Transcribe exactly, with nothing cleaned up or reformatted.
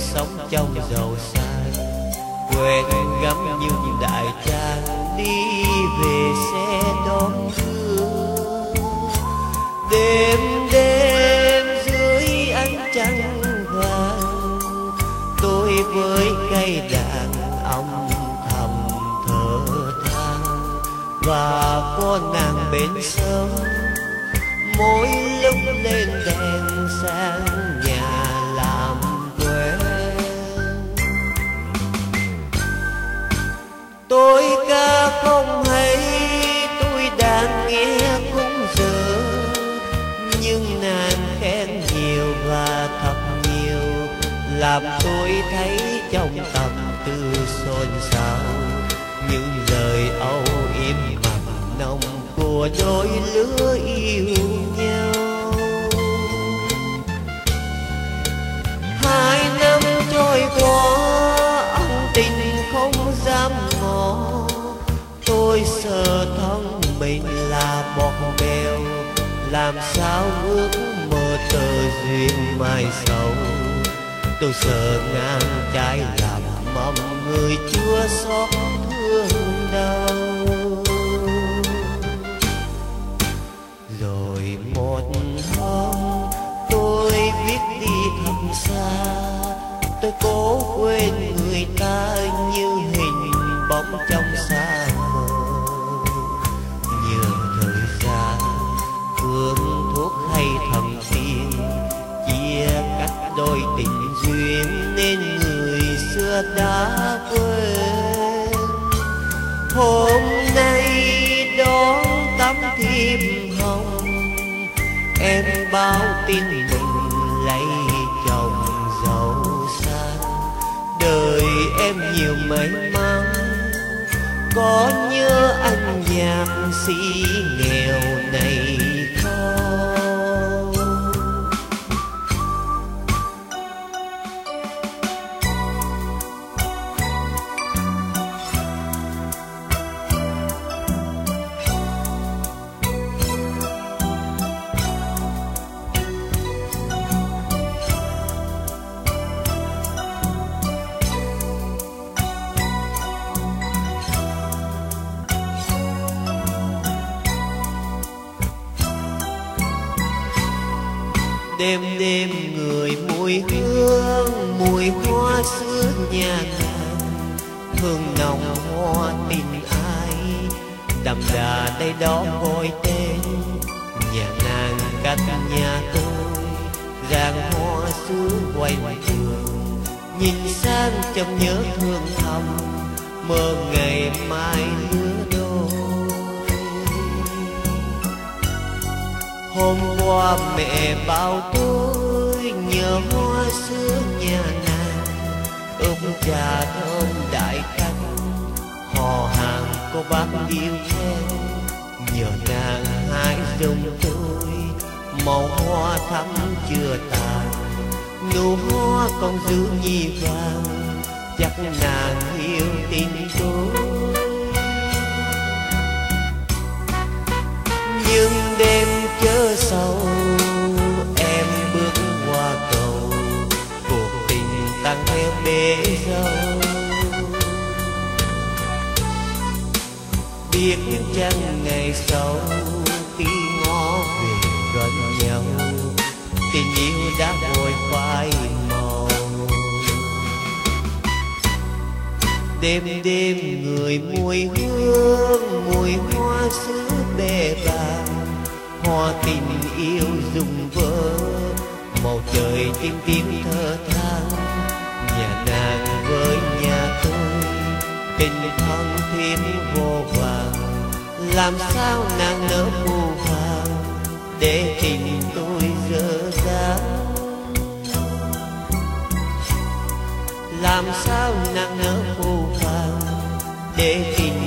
sống trong giàu sang, quen gắm những đại trang đi về xe đón đưa. Đêm đêm dưới ánh trăng vàng, tôi với cây đàn âm thầm thở than, và có nàng bên sông mỗi lúc lên đèn sang nhà làm quen. Tôi ca không hay, tôi đang nghe cũng giờ, nhưng nàng khen nhiều và thật nhiều, làm tôi thấy trong tâm tư xôn xao những lời âu yếm mặn nồng của đôi lứa yêu nhau. Hai năm trôi qua ân tình không dám ngỏ, tôi sợ thân mình là bọt bèo, làm sao ước mơ tờ duyên mai sau. Tôi sợ ngang trái làm mong người chúa xót thương đau. Rồi một hôm tôi biết đi thật xa, tôi cố quên người ta như hình bóng trong xa mờ. Nhường thời gian phương thuốc hay thần tiên chia cắt đôi tình duyên, nên người xưa đã quên. Hôm nay đón tắm thiệp hồng, em báo tin mình lấy chồng giàu sang. Đời em nhiều may mắn, có nhớ anh nhạc sĩ nghèo này không? Đêm đêm người mùi hương, mùi hoa xưa nhà nàng, hương nồng hoa tình ai, đậm đà đây đó gọi tên. Nhà nàng cách nhà tôi, rạng hoa xưa quay trường, nhìn sang trong nhớ thương thầm, mơ ngày mai lứa đôi. Hôm qua mẹ bảo tôi nhớ hoa xưa nhà nàng, ôm trà thơm đại canh, hò hàng cô bác yêu khen. Nhờ nàng hái giùm tôi màu hoa thắm chưa tàn, nụ hoa còn giữ nhì vàng, chắc nàng yêu tin tôi. Nhưng đêm chớ sầu, em bước qua cầu, cuộc tình tăng theo bể dâu. Biết chăng ngày sau khi ngó về gần nhau, tình yêu đã vội phai màu. Đêm đêm người mùi hương, mùi hoa sứ bề vàng, hoa tình yêu rụng vỡ, màu trời tím tím thơ than. Nhà nàng với nhà tôi tình thân thiết vô vàng, làm sao nàng nỡ phù phàng để tình tôi dở dang. Làm sao nàng nỡ phù phàng để tình